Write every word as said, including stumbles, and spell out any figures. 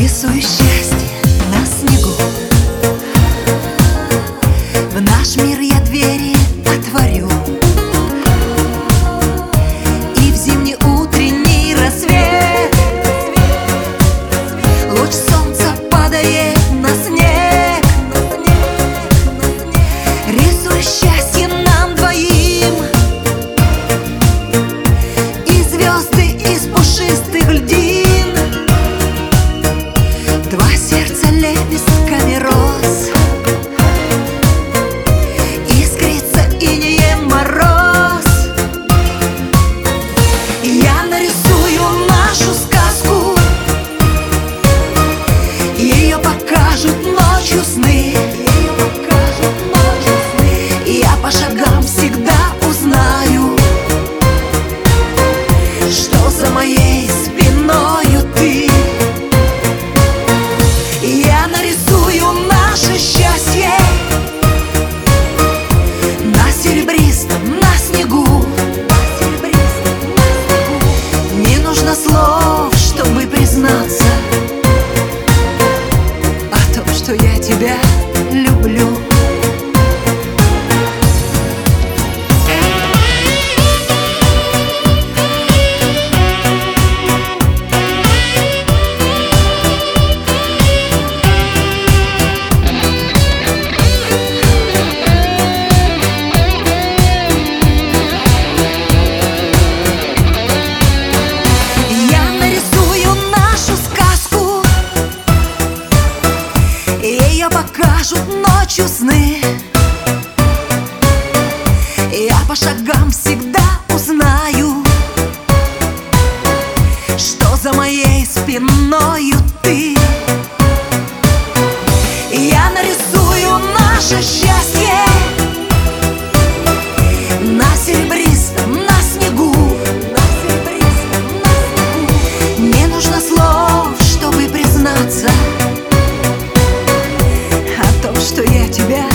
Рисую счастье на снегу. В наш мир я двери отворю, и в зимний утренний рассвет луч солнца падает на снег. Рисую счастье нам двоим, и звезды из пушистых льдин. Два сердца лепестками роз, искрится инеем мороз. Я нарисую нашу сказку, ее покажут ночью сны. Я по шагам всегда узнаю, что за моей спиною ты. Я нарисую наше счастье на серебристом, на снегу. Не нужно слов, чтобы признаться о том, что я тебя люблю. Ее покажут ночью сны. Я по шагам всегда узнаю, что за моей спиною ты. Я нарисую наше счастье на серебристом, на снегу. Не нужно слов, чтобы признаться, что я тебя